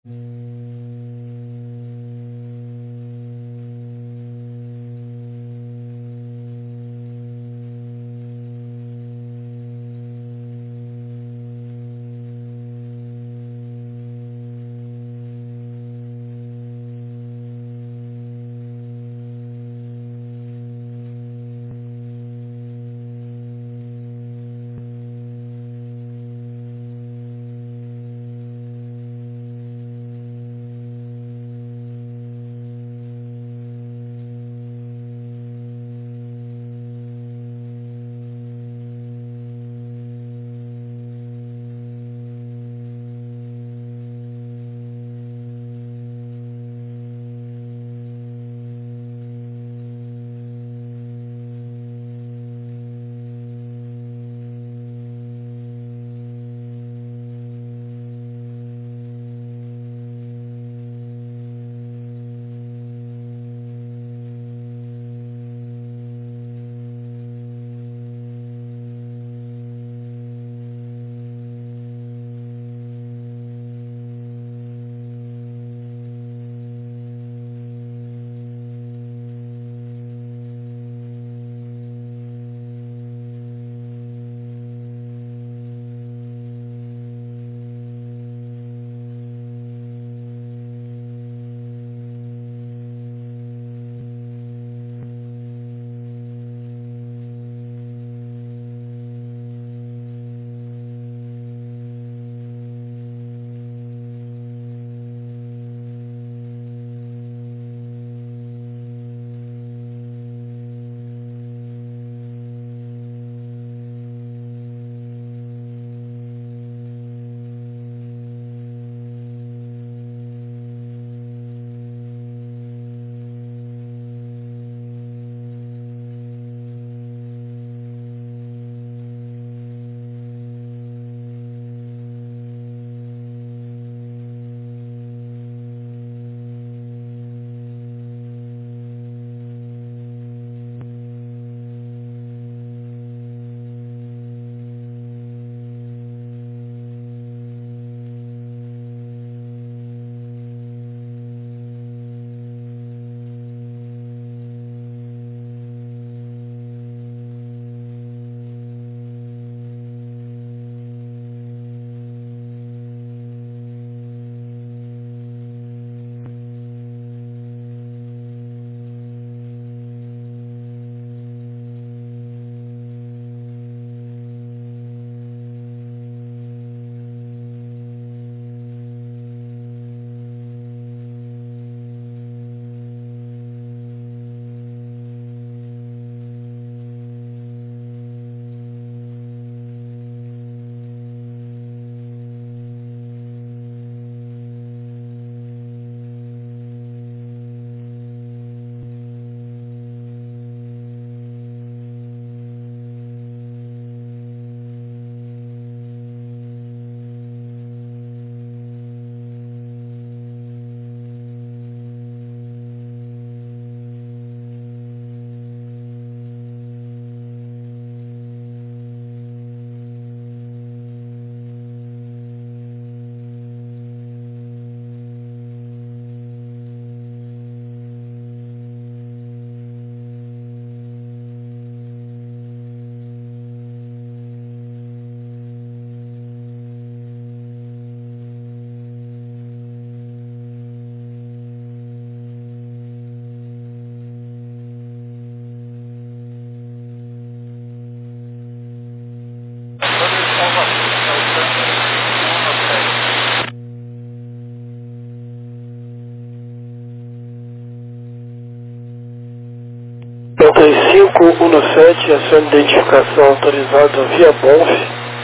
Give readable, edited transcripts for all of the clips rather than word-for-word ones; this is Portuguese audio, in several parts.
9517, ação de identificação autorizada via BONF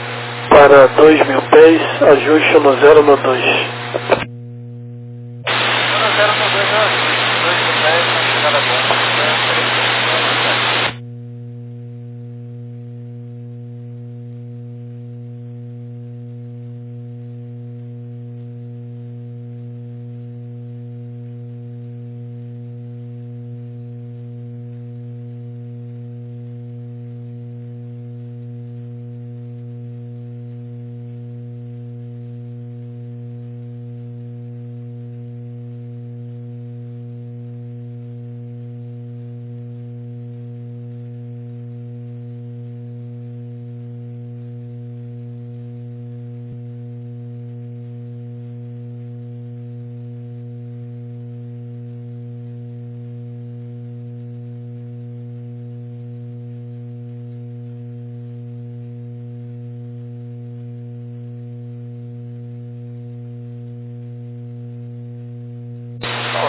para 2.000 pés, ajuste no 012.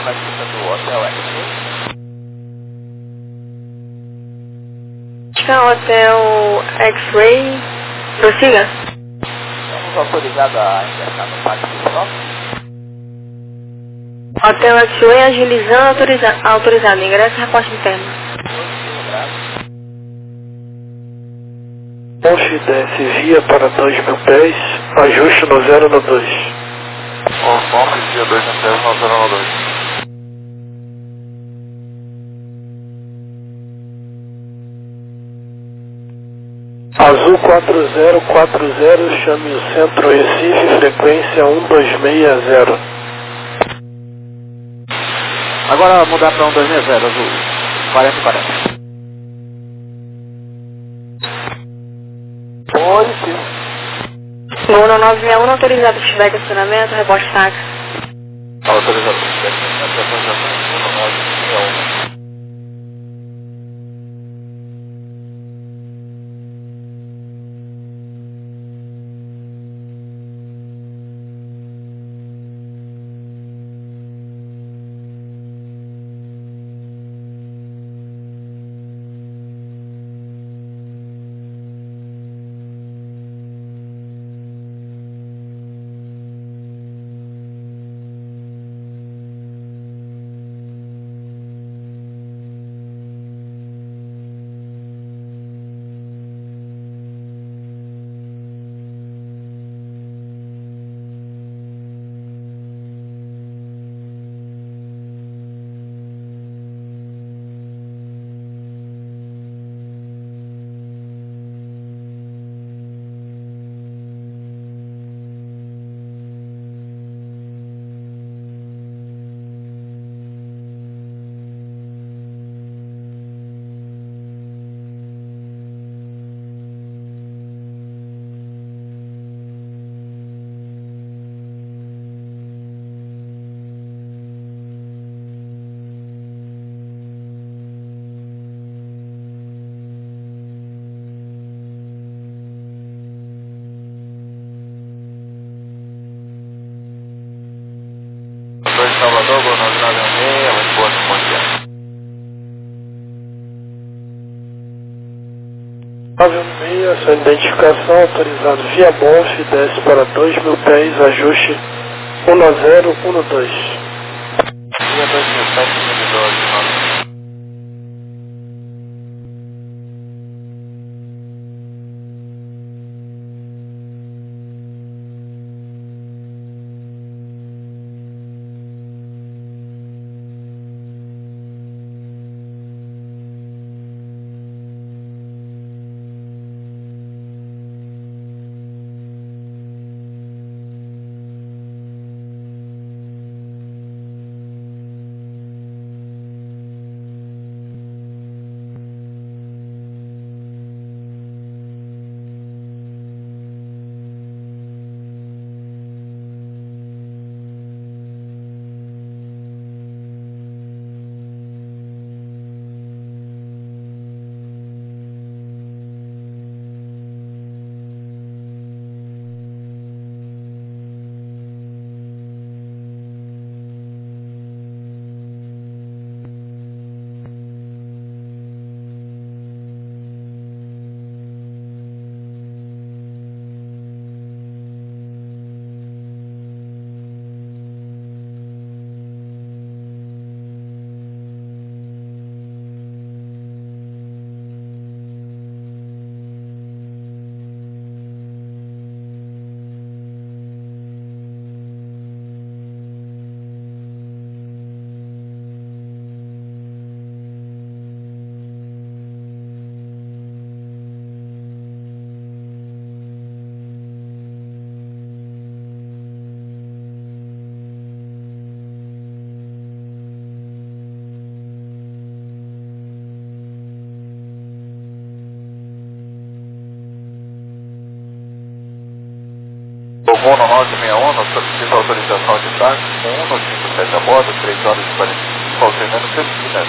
na pista do Hotel X-Ray. Hotel X-Ray, prossiga. Estamos autorizados a ingressar no pátio principal. Hotel X-Ray agilizando, autorizado. Ingresso e reporte interno. Bonf desce via para 2.000 pés, ajuste no 0 no 2. Bonf via 2 no 0 no 0 no 2. Azul 4040, chame o centro Recife, frequência 1260. Agora mudar para 1260, Azul. 4040. Oi, sim. Luna 961, autorizado feedback de acionamento, reporte táxi. Autorizado feedback de acionamento, Luna 961. Salvador, Luna 961, Lisboa, bom dia. 916, sua identificação autorizado via Bonf, desce para 2.000 pés, ajuste 1012. Via 2.000 pés, 2012, Luna 961, solicita autorização de táxi com 157 a bordo, 3 horas e 45, alternando Campinas.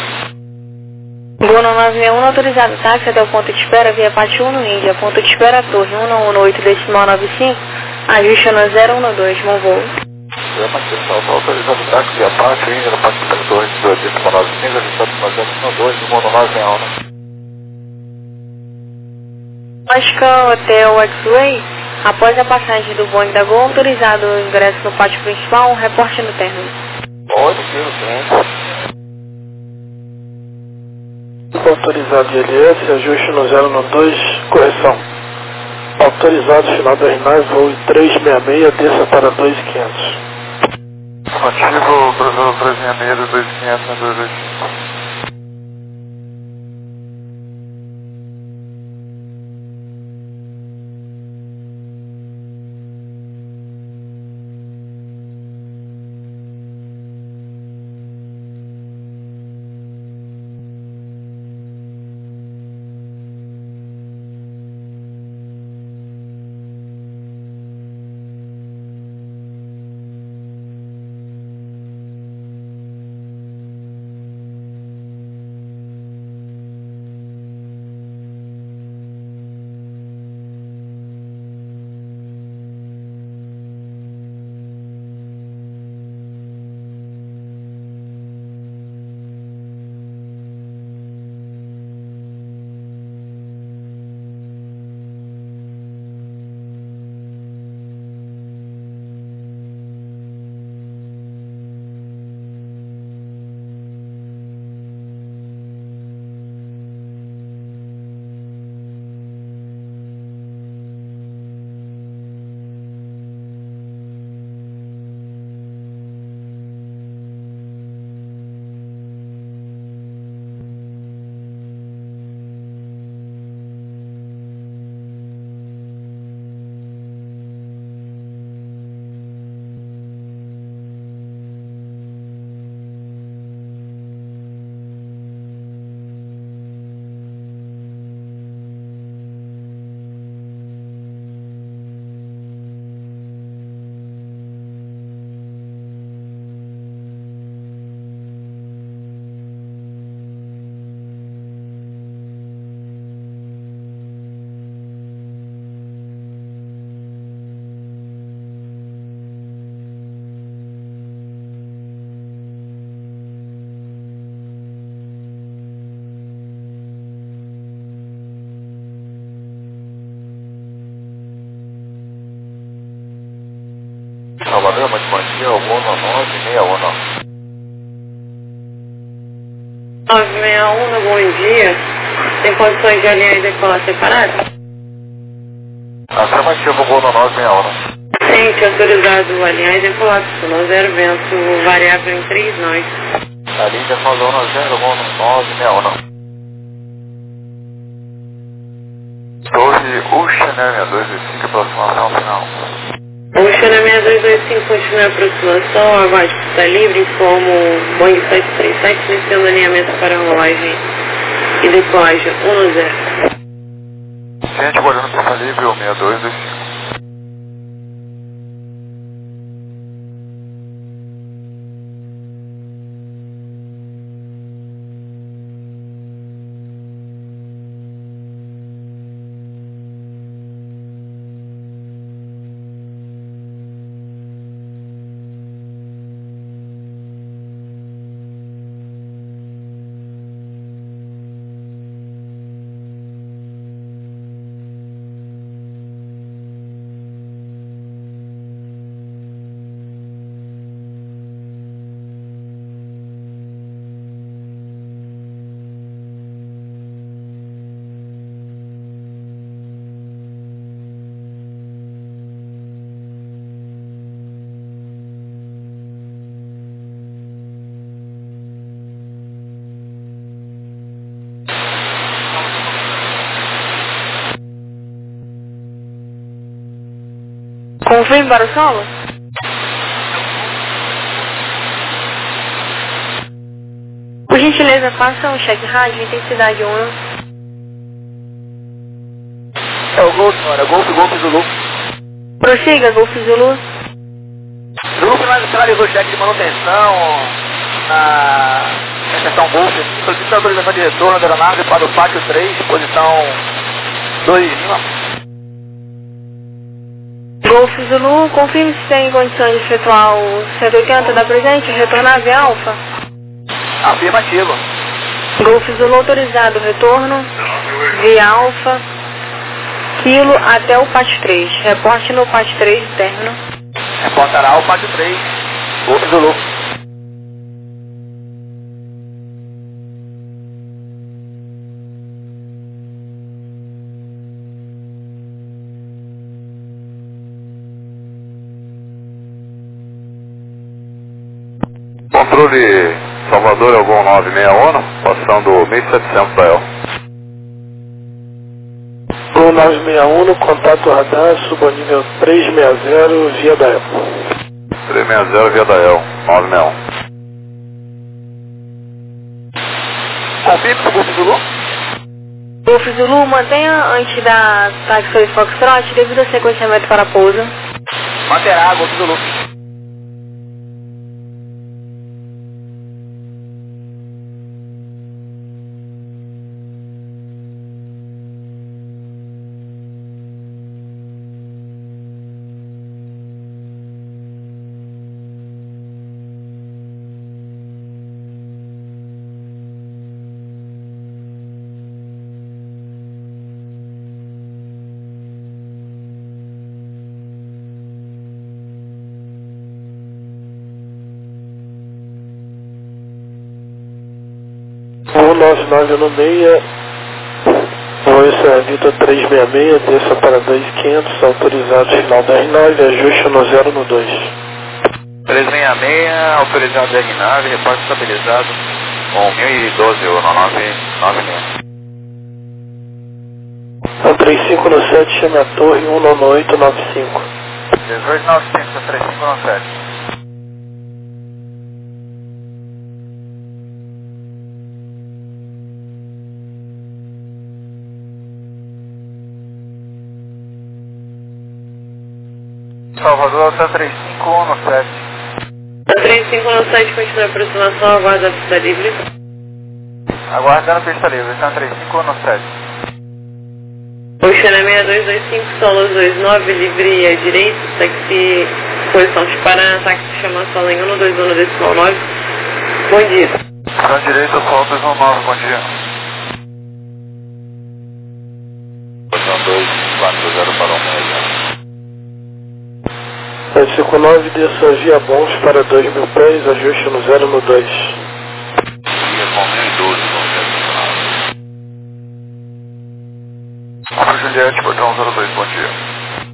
Luna 961, autorizado táxi até o ponto de espera via Pátio 1 no Índia, ponto de espera Torre 118 decimal 95, ajuste no 012, bom voo. Grama Central, está autorizado o táxi via Pátio, Índia, na parte da torre de 295, ajustado para 012, do Mono 9 em aula. Oscar Hotel X-Way, após a passagem do bonde da Gol, autorizado o ingresso no pátio principal, reporte no término. Pode ser o tempo. Autorizado ILS, ajuste no 092, correção. Autorizado final do RNAV, voo 366, desça para 2500. Ativo, Brasil 366, 2500 na 285. Salvador, muito bom dia, o Mono 961. 961, bom dia. Tem condições de alinhar e decolar separado? Afirmativo, Mono 961. Gente, autorizado alinhar e decolar, no zero vento variável em 3 nós. A linha Colona 0, Mono 961. Torre Uxané 6225, aproximação final. O Xané 6225 continua a aproximação, aguarde pista livre, informo o Boeing 737, iniciando alinhamento para a rolagem e decolagem 10. Ciente, olhando pista livre, o 6225. Confirme para o solo? Por gentileza, faça um cheque rádio, intensidade 1. É o Golf, senhora. Golf Zulu. Prossiga, Golf Zulu. Zulu finalizou o cheque de manutenção na estação Golf. Solicita a autorização de retorno da aeronave para o pátio 3, posição 2 Lima. Golf Zulu, confirme se tem condições de efetuar o 180 da presente, retornar via Alfa. Afirmativo. Golf Zulu autorizado, retorno via Alfa, quilo até o PAT 3. Reporte no PAT 3 término. Reportará o PAT 3. Golf Zulu. Controle Salvador é o voo 961, passando 1700 da El. Voo 961, contato radar, suba nível 360 via da El. 360 via da El, 961. Confirme, Golf Zulu. Golf Zulu, mantenha antes da táxi Foxtrot devido ao sequenciamento para pouso. Manterá, Golf Zulu. Voo 9916, voo servido 366, desça para 2500, autorizado final da R9, ajuste no 0 no 2. 366, autorizado R9, reporte estabilizado com 1012 no 996. 35 no 7, chame a torre 19895. 1895, 35 no 7. Salvador, está 35 no 7. 35 no 7, continua a aproximação, aguarda a pista livre. Aguardando pista livre, está 35 no 7. Oceana 6225, Solos 29, livre à direita, táxi, posição de Paraná, táxi chama Sola em 121 decimal 9. Bom dia. Para direita, Sol 219, bom dia. Posição 240 para 160. 759, desça via Bons para 2000 pés, ajuste no 0 no 2. Via com 1012, bom dia. Para Juliette, portão 02, bom dia.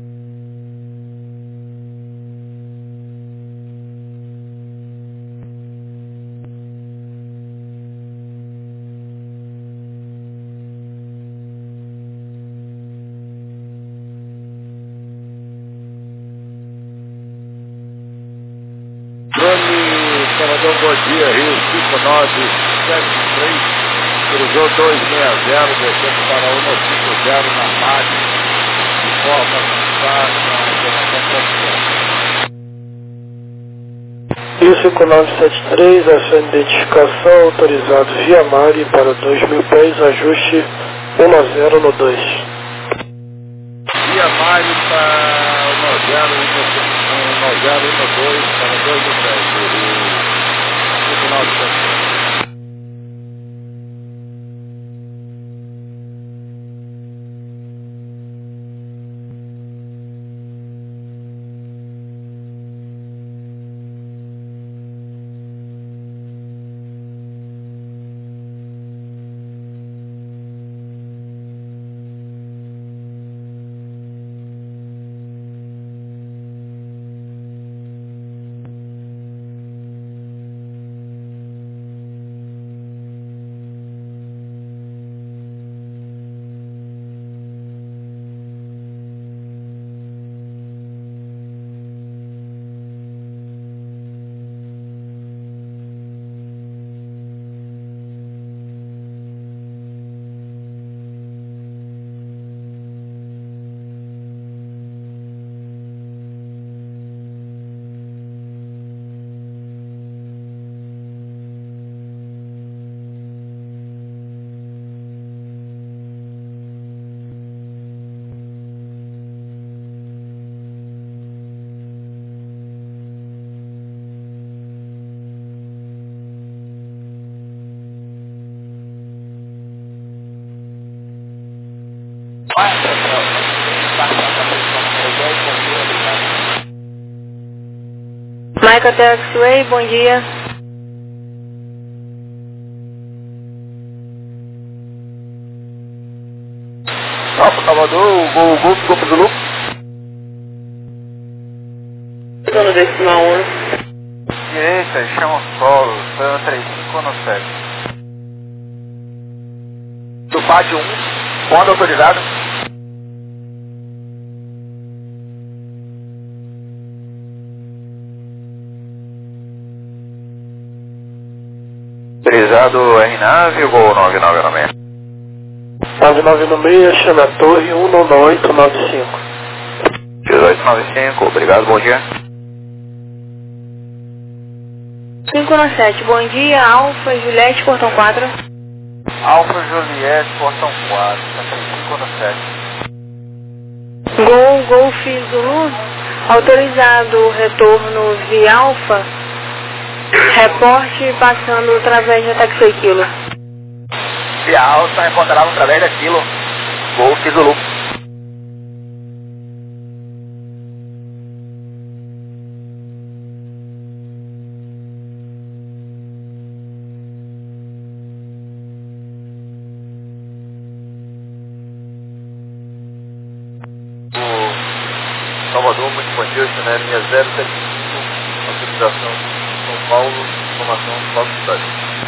Drone Salvador, bom dia, Rio 5973, cruzou 260, descendo para 150 na margem, de forma a passar na informação Rio 5973, a sua identificação, autorizado via Mari para 2000 pés, ajuste 10 no 2. Via Mário para 1012 para 2010, Rio 5973. Checa Taxiway, bom dia. Alfa Salvador, o Gol ficou pro Zulu. Zona decimal 1. Direita, chama solo, San 3517. Do pátio 1, ponto autorizado. Autorizado RNAV, Gol 9996. 9996, chame a torre 19895. 1895, obrigado, bom dia. 517, bom dia, Alfa Juliette, portão 4. Alfa Juliette, portão 4, 3517. Golf Zulu, autorizado retorno via Alfa, reporte passando através da Taxiway Kilo. Via alta encontrado através da Kilo. Golf Zulu. Salvador, muito bom dia, né? Linha 075, autorização São Paulo, informação Foxtrot.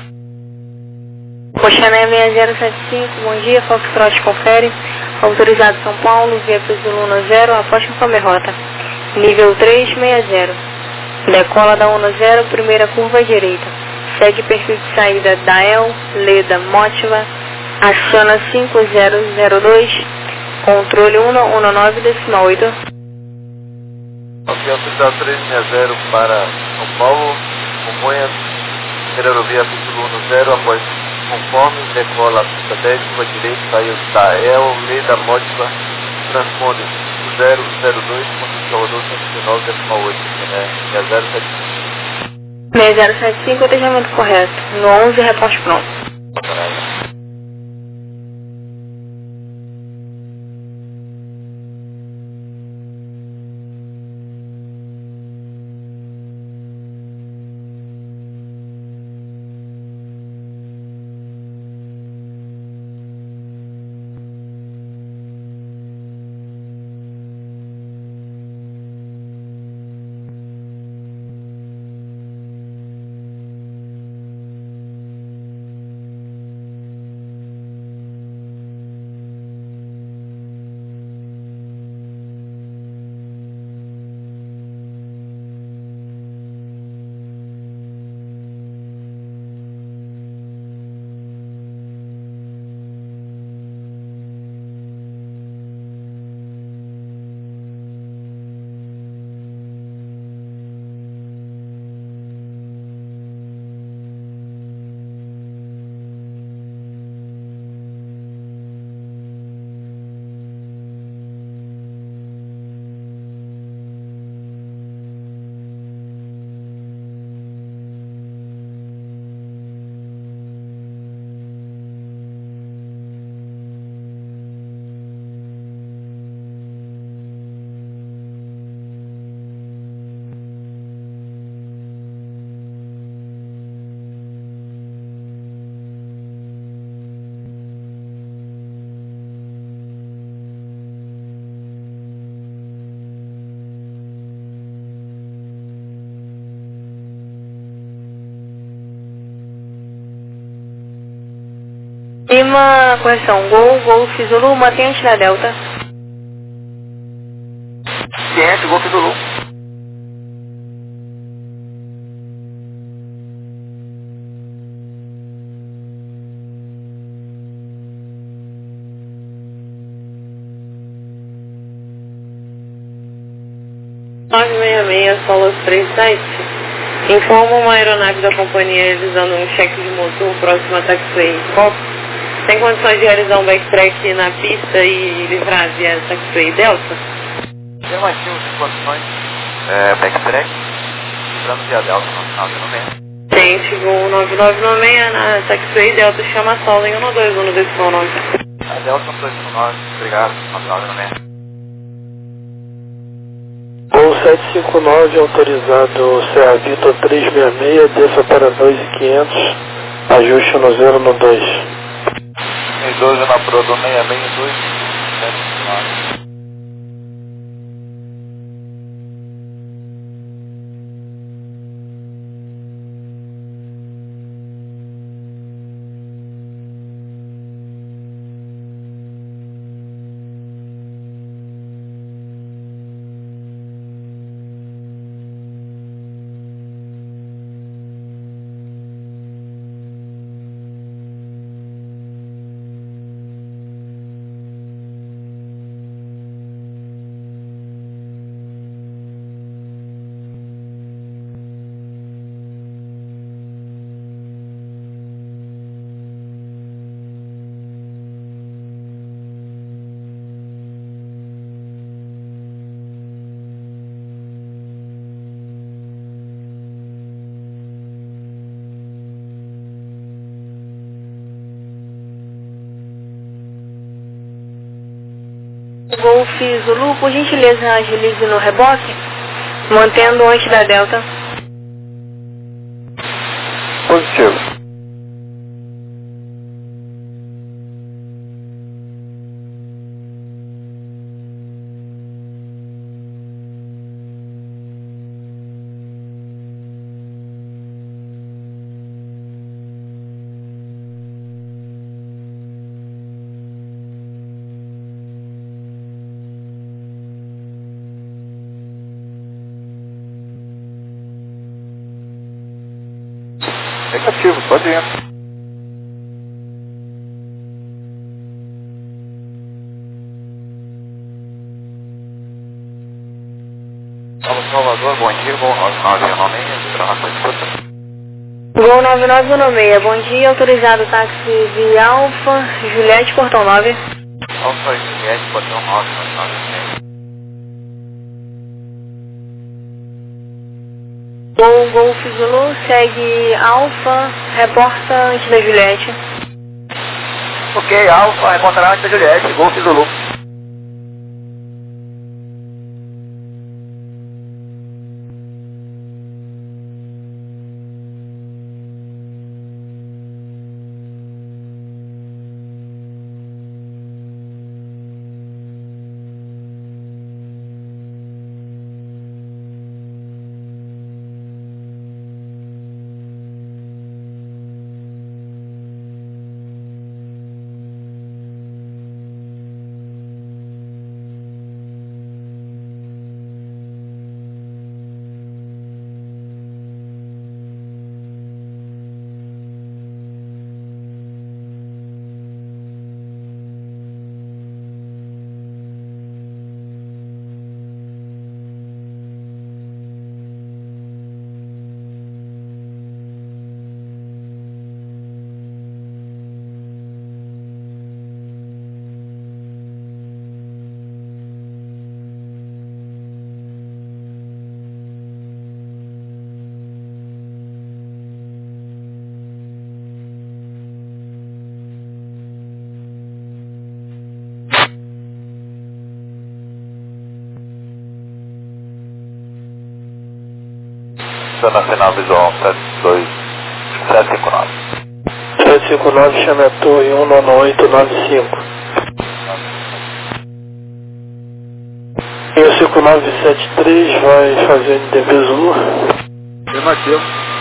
Oxané 6075, bom dia, Foxtrot confere, autorizado São Paulo, via Zulu 0, aposta com a rota. Nível 360, decola da 10, primeira curva à direita, segue perfil de saída da El, Leda, Motiva, aciona 5002, controle 119,8. Ok, autorizado 360 para São Paulo, Congonhas, aerovia Zulu 10, após conforme, decola a pista 10, curva direita, saiu da El, Leda, Motiva, transponde 002, ponto Salvador 119,8, né? 6075. 6075, atendimento correto. No 11, reposte pronto. Lima, correção, Golf Zulu, mantém na Delta. Ciente, Golf Zulu. Solo 37. Informa uma aeronave da companhia realizando um cheque de motor próximo a Taxiway Fox. Tem condições de realizar um backtrack na pista e livrar via Taxiway Delta? Afirmativo, tem condições. Backtrack, livrando via Delta no final de novembro. Gente, voo 9996 na Taxiway Delta, chama a Sol em 121 A Delta 219, obrigado, no final de novembro. Gol 759, autorizado Serra Vitor 366, desça para 2.500, ajuste no 0 no 2. Idoso na Prodo 662, 759. Golf Zulu, por gentileza, agilize no reboque, mantendo antes da Delta. Positivo. Negativo, pode ir. Salvador, bom dia, Gol 9916, informação de escuta. Gol 9916, bom dia, autorizado táxi de Alfa, Juliette, Portão 9. Alfa Juliette, Portão 996. Gol Golf Zulu, segue Alfa, reporta antes da Juliette. Ok, Alfa, reportará antes da Juliette, Golf Zulu. Nacional Visual 759. 759, chame a torre 19895. E o 5973 vai fazer o NDB Zulu. Afirmativo.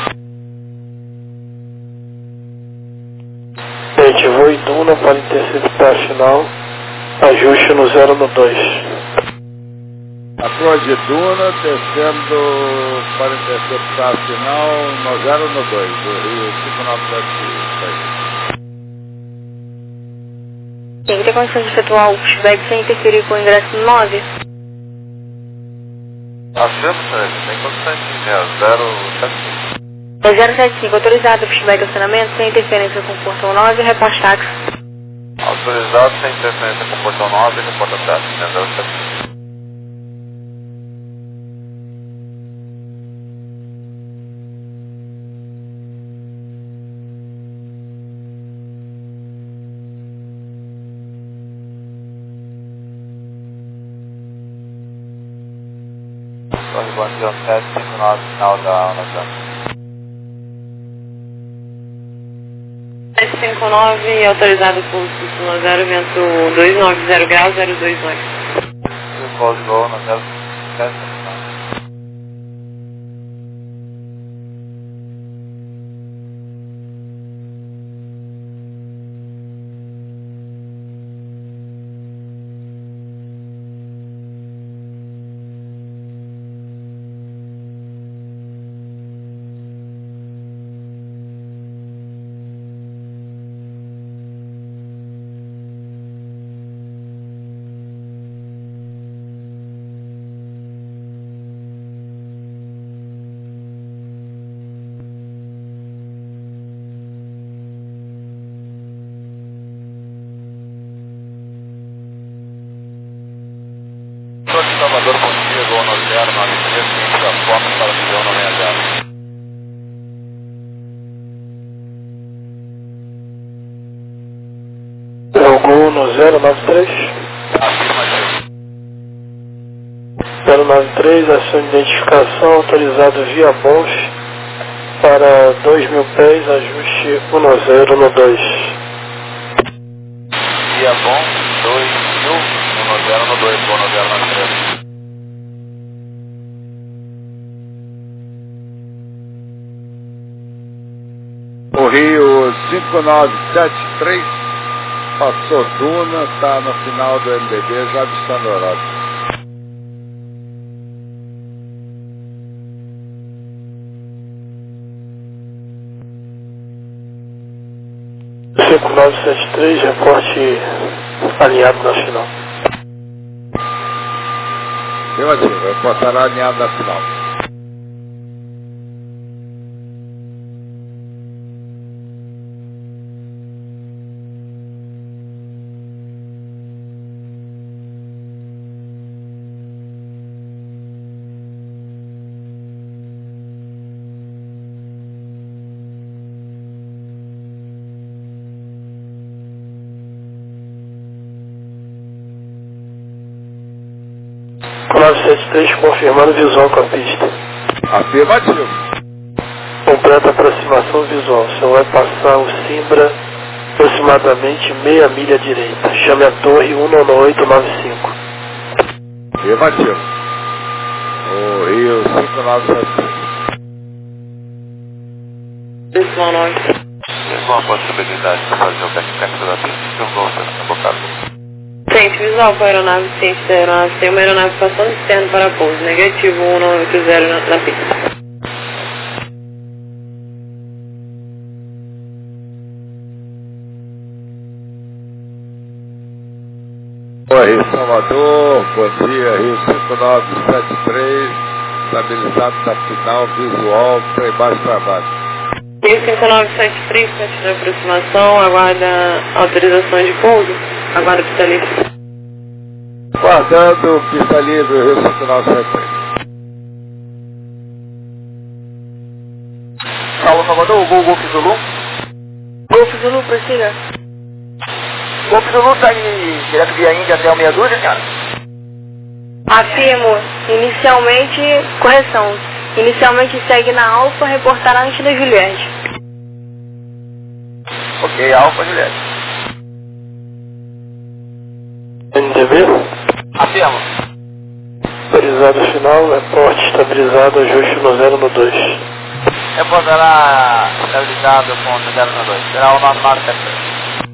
Ativou Iduna para interceptar final, ajuste no 0 no 2. A proa de Duna descendo para interceptar a final no 0 no 2, do Rio 5976. Tem que ter condições de efetuar o pushback sem interferir com o ingresso 9. Afirma, senhor, tem condições de 075. É 075, autorizado o pushback e acionamento sem interferência com o portão 9, reporte táxi. Autorizado sem interferência com o portão 9 e reporta táxi, 075. Torre Bandião 759, final da Ana Cândido. 759, autorizado por 510, vento 290 graus, 029. Call de Gol na 07. Salvador, bom dia, Gol 90, 93, ciente da forma para o milhão 90. É o Gol no 093. Afirmativo. 093, ação de identificação autorizado via BONF para 2.000 pés, ajuste 10 no 2. Via bom, 2.000, 10 no 2, Gol 90, 93. O Rio 5973 passou Duna, está no final do MDB, já avistando o horário. O 5973, reporte alinhado na final. Afirmativo, vai passar alinhado na final. O 973 confirmando visual com a pista. Afirmativo. Completa aproximação visual. O senhor vai passar o Simbra aproximadamente meia milha à direita. Chame a torre 19895. Afirmativo. O Rio 5973. Pessoal 9. Qual a possibilidade de fazer o backpack da pista que o Gol está bocado? Ciente visual com a aeronave, ciente da aeronave, tem uma aeronave passando externo para pouso, negativo 190 na pista. Oi, Salvador, bom dia, Rio 5973, estabilizado na final, visual, para embaixo para baixo. Rio 5973, teste de aproximação, aguarda autorização de pouso, aguarda pista livre. Guardando pista livre, Rio 5973. Alô, Salvador, o Golf Zulu. Golf Zulu, prossiga. Golf Zulu tá aí direto via Índia até o meia dúzia, cara? Afirmo, inicialmente, correção. Inicialmente segue na Alfa, reportará antes da Juliette. Ok, Alfa, Juliette. NDB? Afirmo. Autorizado final, reporte estabilizado, ajuste no 0 no 2. Reportará estabilizado com 0 no 2. Será o 993.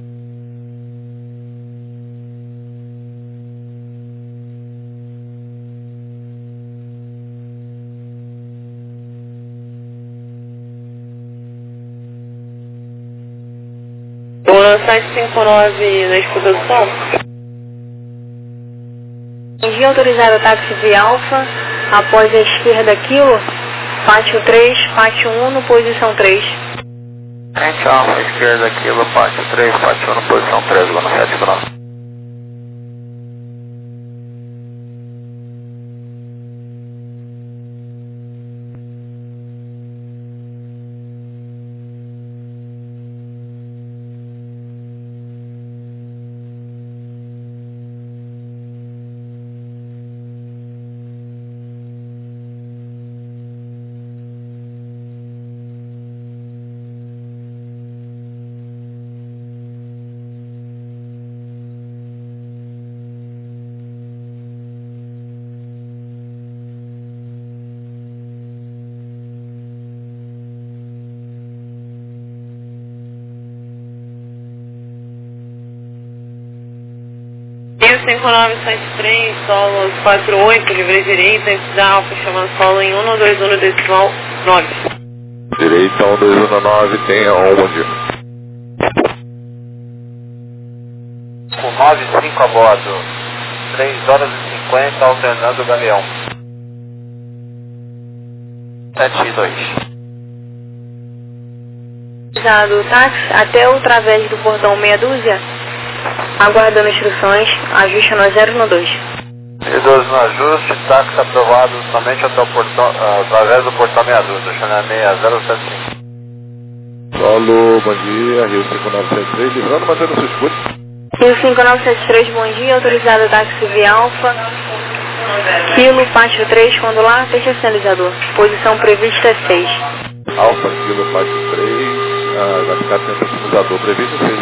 O 759 na escuta do sol. Envie autorizado o táxi via Alfa, após a esquerda quilo, pátio 3, pátio 1 no posição 3. Frente Alfa, esquerda, quilo, pátio 3, pátio 1, posição 3, Gol 759. 5973, solo 48, livre direita, da Alfa, chamando solo em 121 decimal 9. Direita 1219, tenha bom dia. Com 95 a bordo, 3 horas e 50, alternando o galeão. 72. Do táxi até o través do portão meia dúzia, aguardando instruções, ajuste no 012. E12 no ajuste, táxi aprovado somente até o portão, através do portão meia dúzia, Xana 6075. Solo, bom dia, Rio 5973, livrando, mantendo sua escuta. Rio 5973, bom dia, autorizado táxi via Alfa, Kilo, pátio 3, quando lá, fecha sinalizador, posição prevista é 6. Alfa, Kilo, pátio 3. Vai ficar atento ao sinalizador previsto 6,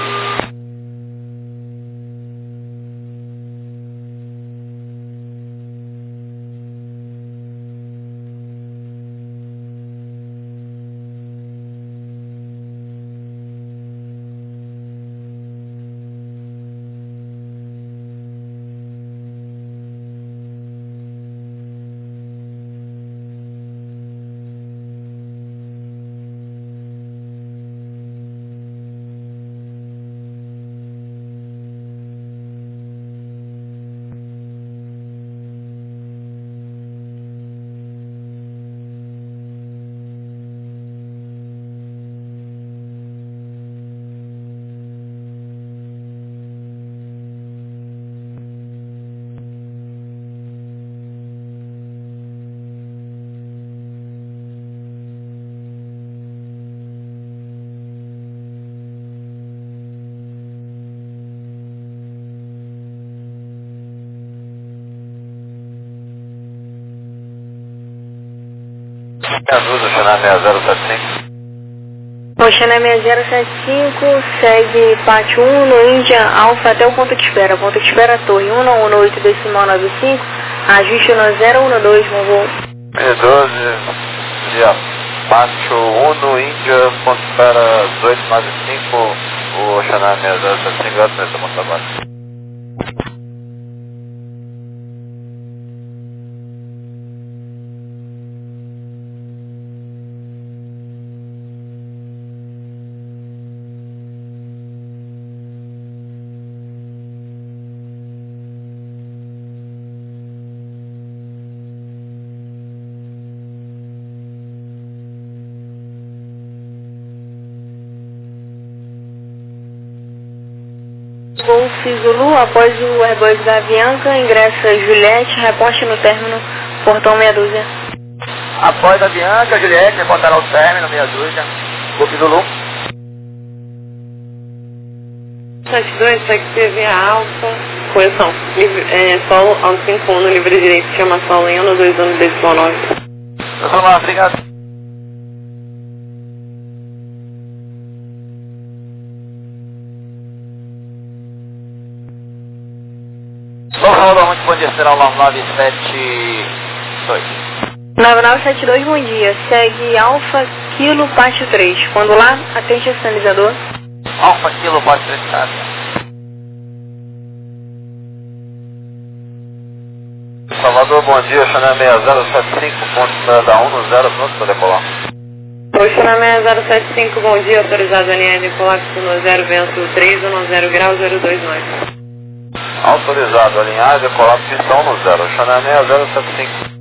Meia dúzia, Xana 6075. O Xana 6075 segue pátio 1 no Índia Alfa até o ponto de espera. Ponto de espera torre 118 decimal 95, ajuste no 012, bom voo. E12, dia pátio 1 no Índia, ponto de espera 1895, o Xana 6075, graças a bom trabalho. Golf Zulu, após o Airbus da Avianca, ingressa Juliette, reporte no término, portão meia dúzia. Após a Bianca, Juliette, reportará o término, meia dúzia. Golf Zulu. 72, segue via Alfa, correção, solo ao 51 no livre direito, chama solo em 121 decimal 9. Vamos lá, obrigado. Muito bom dia, será o 9972. 9972, bom dia. Segue Alfa, Kilo, pátio 3. Quando lá, atende o sinalizador. Alfa, Kilo, pátio 3, tá? Salvador, bom dia, Xana 6075, ponto da 110, pronto para decolar. Oi, Xana 6075, bom dia, autorizado NN, colapso no 0, vento 310 grau 029. Autorizado, alinhar e decolar pistão no 0, Xana 6075.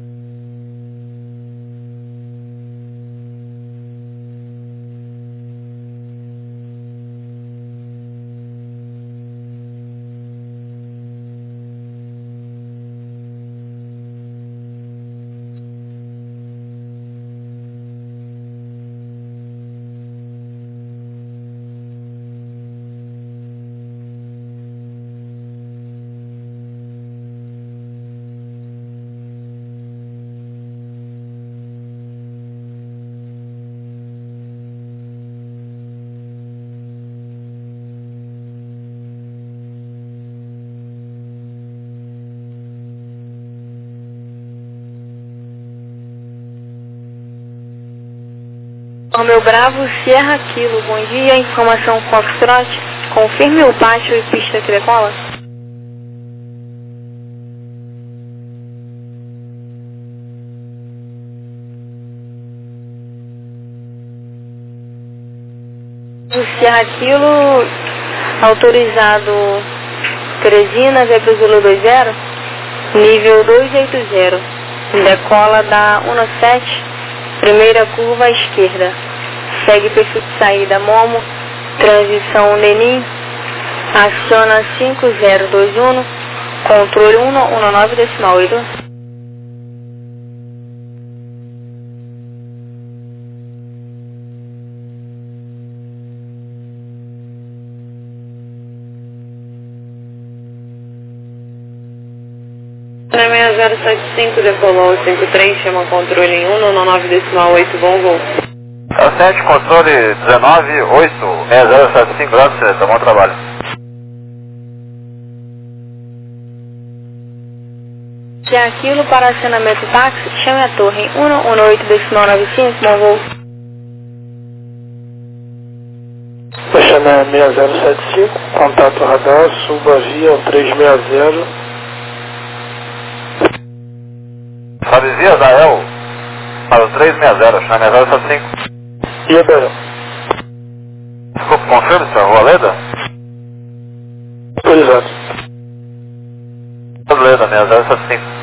Romeu Bravo, Sierra Kilo, bom dia, informação Foxtrot, confirme o pátio e pista que decola. O Sierra Kilo, autorizado Teresina, via para o Zulu 20, nível 280, decola da 17, primeira curva à esquerda, segue perfil de saída Momo, transição Lenin, aciona 5021, controle 119,8. Na 6075, decolou 53, chama controle em 119,8, bom voo. 7, controle 19, 8, 6075, graças, tá bom trabalho. Se é aquilo para acionamento táxi, chame a torre 118,95, bom voo. Baixané 6075, contato radar, suba via 360. Fazia Dael para o 360, chama 6075. E a Dael? Desculpa, confirme, senhor, Rua Leda? Autorizado. Leda, 6075.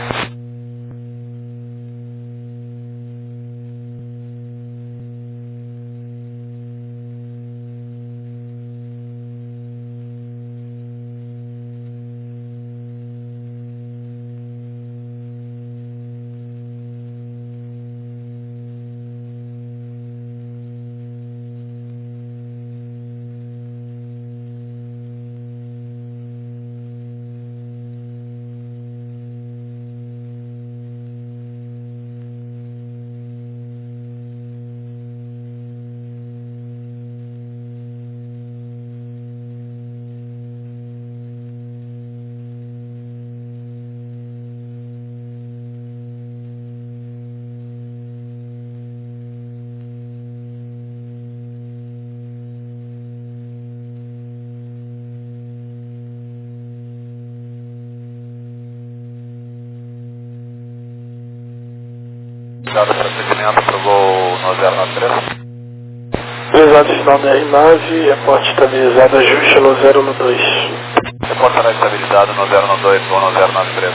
Dado procedimento para o voo 9093. Autorizado final da R9, reporte estabilizado, ajuste no 012. Reportará estabilizado no 012, voo no 093.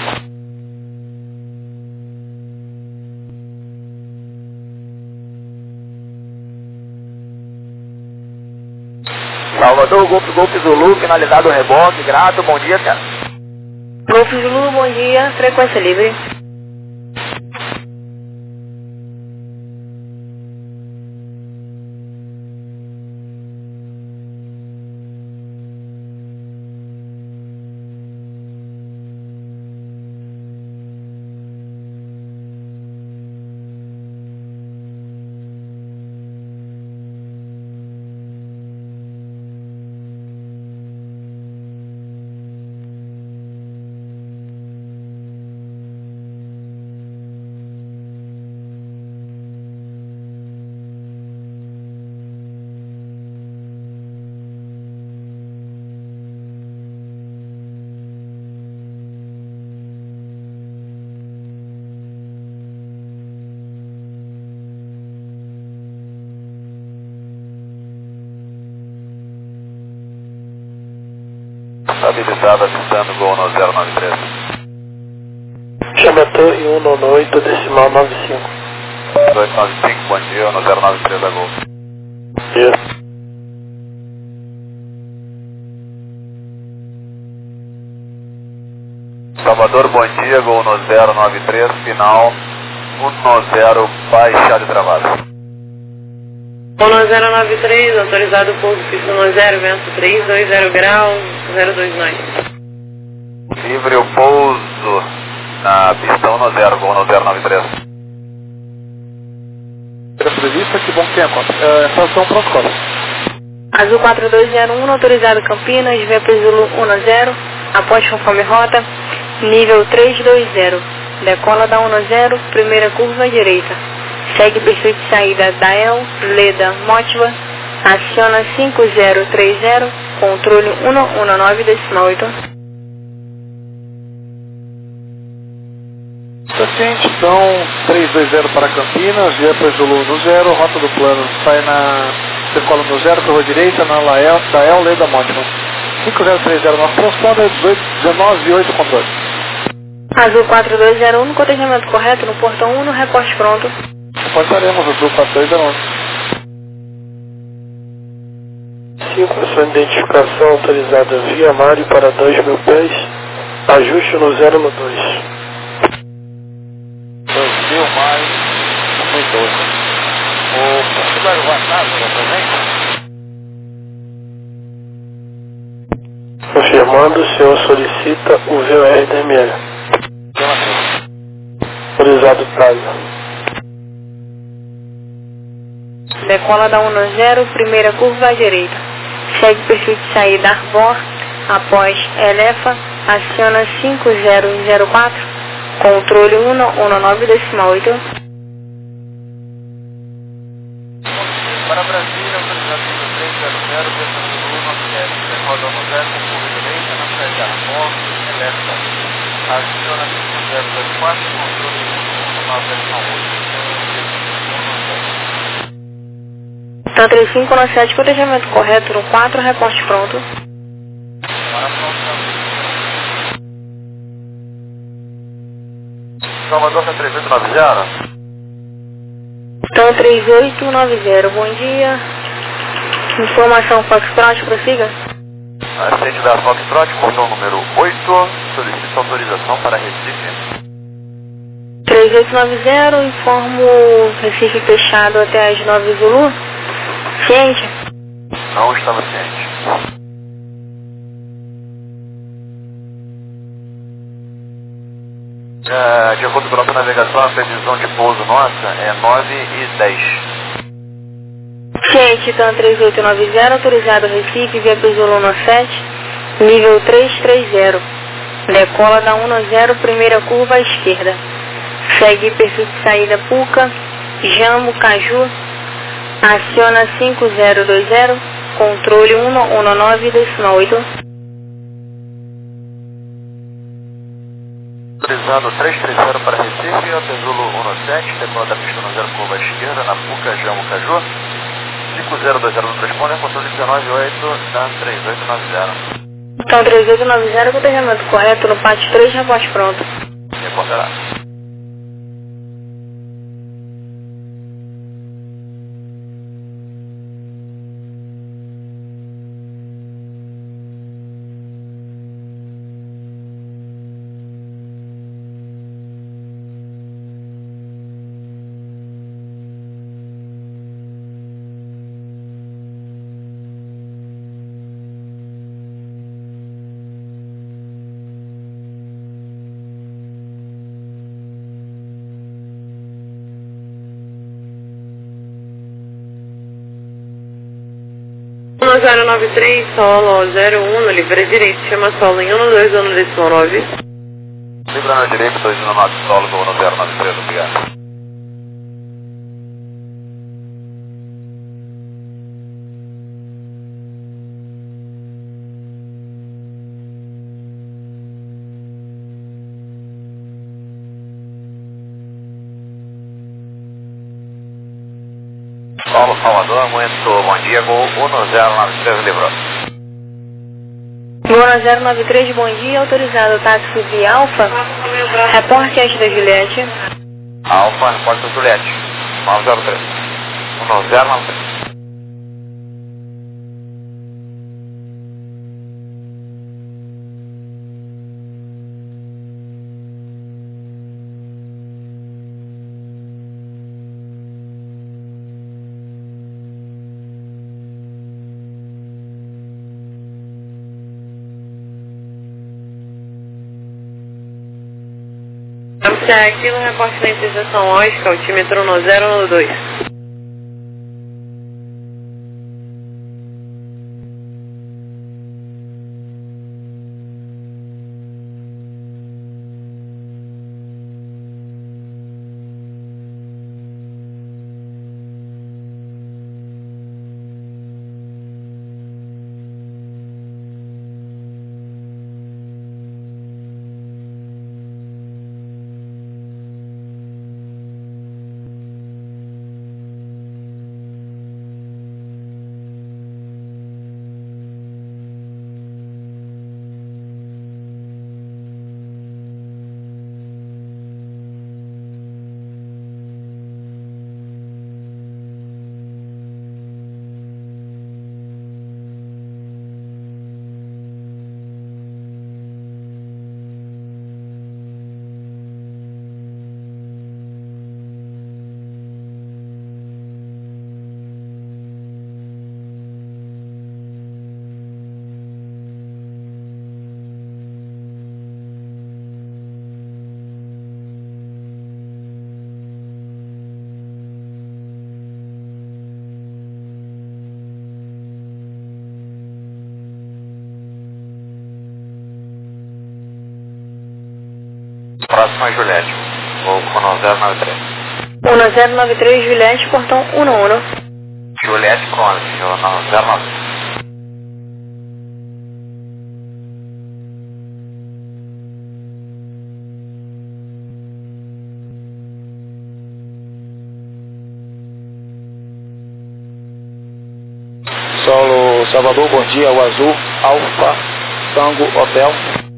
Salvador, Golpe Zulu, finalizado o reboque, grato, bom dia, cara. Golpe Zulu, bom dia, frequência livre. Estabilizado, avistando voo no 093. Chama a torre 198,95. 295, bom dia, no 093 da Gol. Isso. Salvador, bom dia, Gol no 093, final 190, baixado e travado. Ono 093, autorizado pouso piso no 0, vento 320 graus, 029. Livre o pouso na pistão no 0, voo no 093. Prevista, que bom tempo. Estação protocolo. Azul 4201, autorizado Campinas, via para Zulu 10, após conforme rota, nível 320, decola da 10, primeira curva à direita. Segue perfil de saída Dael, Leda, Motiva, aciona 5030, controle 119,8. Paciente, então 320 para Campinas, via para Zulu 10, rota do plano sai na decola no 0, curva direita, na Dael, lei da Monte. 5030, nosso transponder, 19,8 controle. Azul 4201, no cotejamento correto no portão 1, no reporte pronto. Reportaremos Azul 4201. 5, sua identificação autorizada via Mário para 2.000 pés, ajuste no 0 no 2. 2.000 mais 1.012. O funcionário Vanasa presente? Confirmando, o senhor solicita o VOR da ML. Autorizado Talho. Decola da 10, primeira curva à direita. Segue o perfil de saída Arbor, após Elefa, aciona 5004, controle 119,8. Para Brasília, autorizado número 300, versão 197. Decola 10, curva direita, na saída Arbor, Elefa, aciona 5004, controle 119,8. Então 3597, cotejamento correto no 4, reporte pronto. Salvador, tá 3890. Então 3890, bom dia. Informação Foxtrot, prossiga. Ascende da Foxtrot, portão número 8, solicita autorização para Recife. 3890, informo Recife fechado até as 9 Zulu. Ciente? Não estava ciente. De acordo com a nossa navegação, a previsão de pouso nossa é 9h10. Ciente, TAM 3890, autorizado Recife, via Zulu 7, nível 330. Decola da 10, primeira curva à esquerda. Segue perfil de saída Puca, Jambo, Caju, aciona 5020, controle 119,8. Autorizado 330 para Recife, Zulu 17, decola da pista 10, curva à esquerda, na Puca, Jambo, Caju. 5020 no transponder, controle 198 da 3890. Então 3890, cotejamento correto no pátio 3, reporte pronto. Reportará. No 093, solo 01, no livre direito, chama solo em 121,9. Libra na direita, 219, solo do 1093, obrigado. Paulo Salvador, muito bom dia, Gol 1093, livrou. Gol 093, bom dia, autorizado táxi via Alfa, reporte antes da Juliette. Alfa, repórter Juliette, 903, 1093. Aqui no reporte da integração Oscar, altímetro no 012. Próximo é Juliette. Vou com 1093. 1093, Juliette, portão 11. Juliette Conde, 09. Solo Salvador, bom dia, o Azul, Alfa, Tango, Hotel.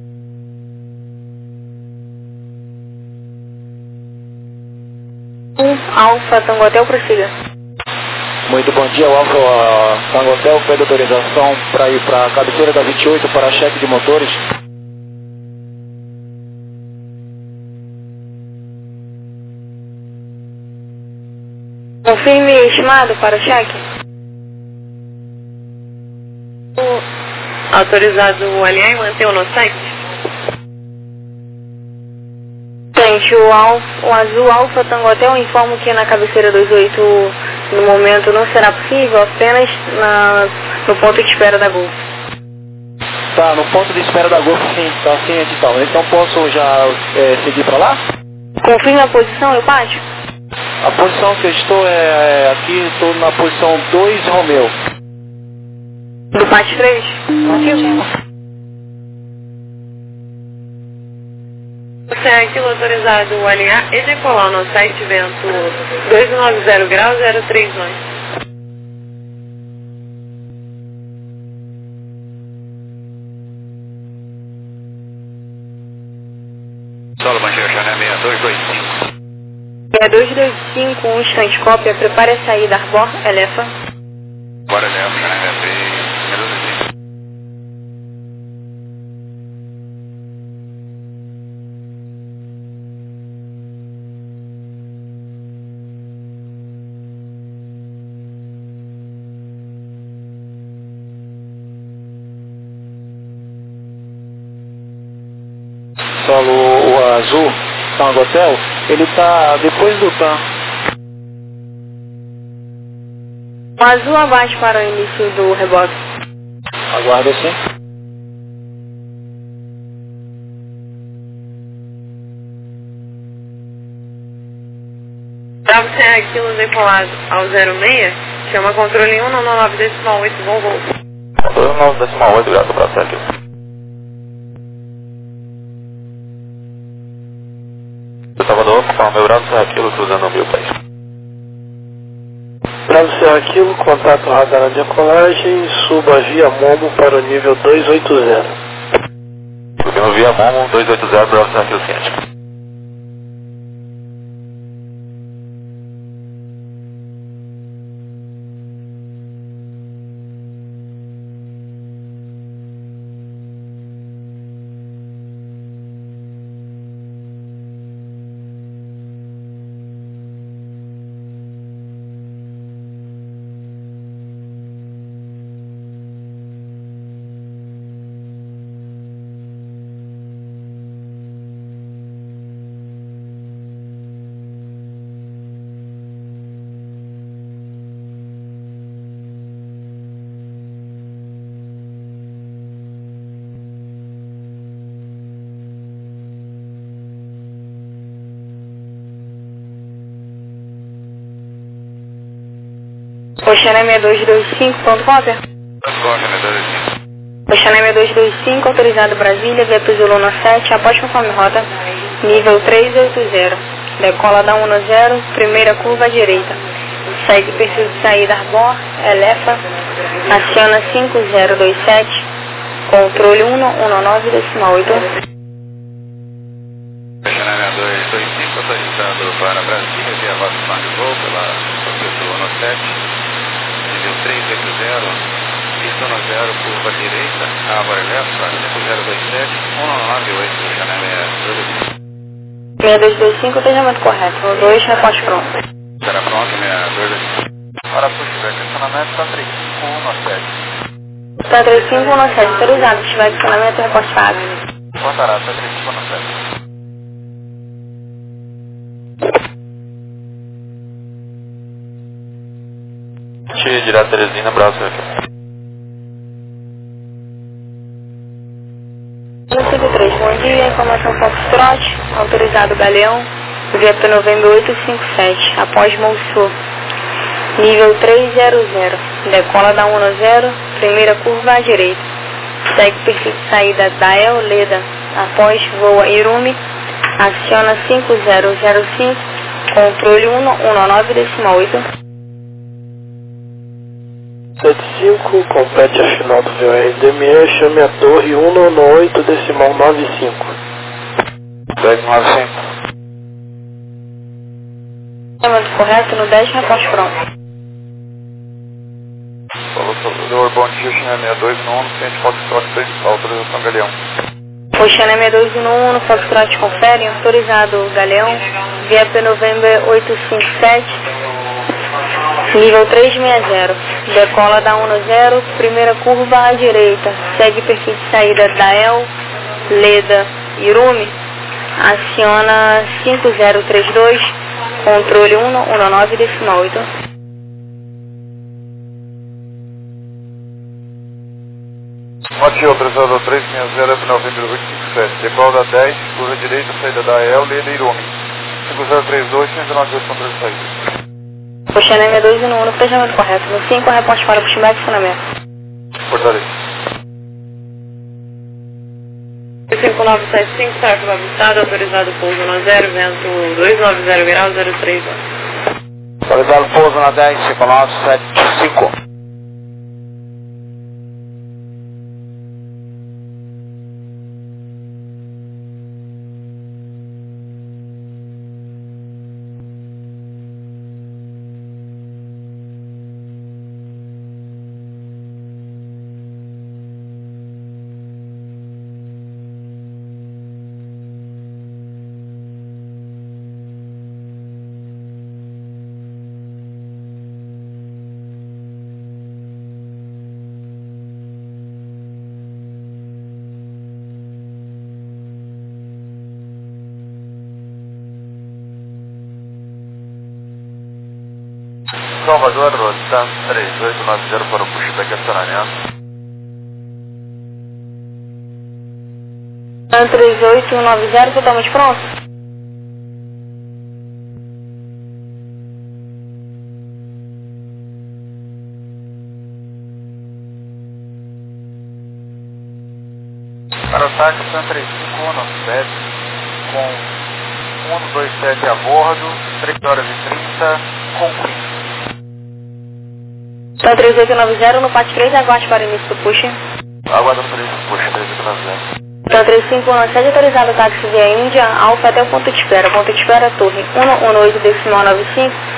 Alfa, Tango Hotel, prossiga. Muito bom dia, o Alfa, Tango Hotel, pede autorização para ir para a cabeceira da 28 para cheque de motores. Confirme estimado para o cheque. Autorizado o alinhar e manter no site? Frente, o Azul Alfa Tango Hotel, informo que na cabeceira 28 no momento não será possível, apenas no ponto de espera da Gol. Tá, no ponto de espera da Golf, sim, tá ciente então. Então posso já seguir para lá? Confirme a posição, eu pátio? A posição que eu estou aqui, estou na posição 2 Romeu. Do pátio 3? Confirmo. Você é aquilo autorizado o alinhar e decolar no site vento 290 graus 039. Solo Bandeira Chanel 6225. 6225, um instante, cópia, prepare a saída, Arbor, Elefa. Bora, Léo, Chanel 3. Solo o Azul, Tango Hotel, ele tá depois do TAM. O Azul abaixo para o início do reboque. Aguarda sim. Para você é aquilo decolado ao 06, chama controle 199,8, voo. Controle 199,8, graças para você aqui. Salvador, fala meu Bravo Serra Aquilo, cruzando o meu país. Bravo Serra Aquilo, contato radar de decolagem, suba via Momo para o nível 280. Subindo via Momo, 280, Bravo Serra Aquilo ciente. Oxané 6225, ponto cópia. Oxané 6225, autorizado Brasília, via Zulu 7, após conforme rota, nível 380. Decola da 10, primeira curva à direita. Segue perfil de saída Arbor, Elefa, aciona 5027, controle 119,8. Oxané 6225, autorizado para Brasília, via Rota de Voo, pela Zulu 7. Nível 380, pista 0, curva direita, Álvaro Elefa, 5027, 198, Chanel 6225, treinamento correto. 2, reposte pronto. Será pronto, 6225. Para puxar, estacionamento está 3517. Está 3517, autorizado. Se tiver estacionamento, reposte pago. Cortará, está 3517. Direto Teresina, Bravo Serra Aquilo. 153, bom dia, informação Foxtrot, autorizado Galeão, VP Novembro 857, após Monsul. Nível 300, decola da 10, primeira curva à direita. Segue perfil de saída da El Leda, após voa Irumi, aciona 5005, controle 119,8. 75, compete a final do VRDME, chame a torre 198,95. 295. Chamado correto no 10, reposte pronto. Falou, Salvador, bom dia, China 62 no 1, Centro Foxtrot, autorização Galeão. Oceana 62 no 1, Foxtrot confere, autorizado Galeão, VP Novembro 857, nível 360, decola da 10, primeira curva à direita, segue perfil de saída da El, Leda, Irumi, aciona 5032, controle 119,8. Aqui, autorizado 360 para Novembro 857, decola da 10, curva direita, saída da El, Leda, Irumi, 5032, 192, controle de saída. Oceana 62 no 1, fechamento correto, no 5, reposte para o pushback e funcionamento. Portaria. 5975, tráfego avistado, autorizado pouso na 0, vento 290 graus 03. Autorizado pouso na 10, 5975. Salvador, Rotan 3890 para o pushback acionamento. 3890, totalmente pronto? Para o táxi 13517 com 127 a bordo, 3 horas e 30, com 15. 3890 no PAT 3, aguarde para o início do push. Aguardando por isso, puxa 3890. 3517, autorizado o táxi via Índia, Alfa até o ponto de espera, torre 118,95.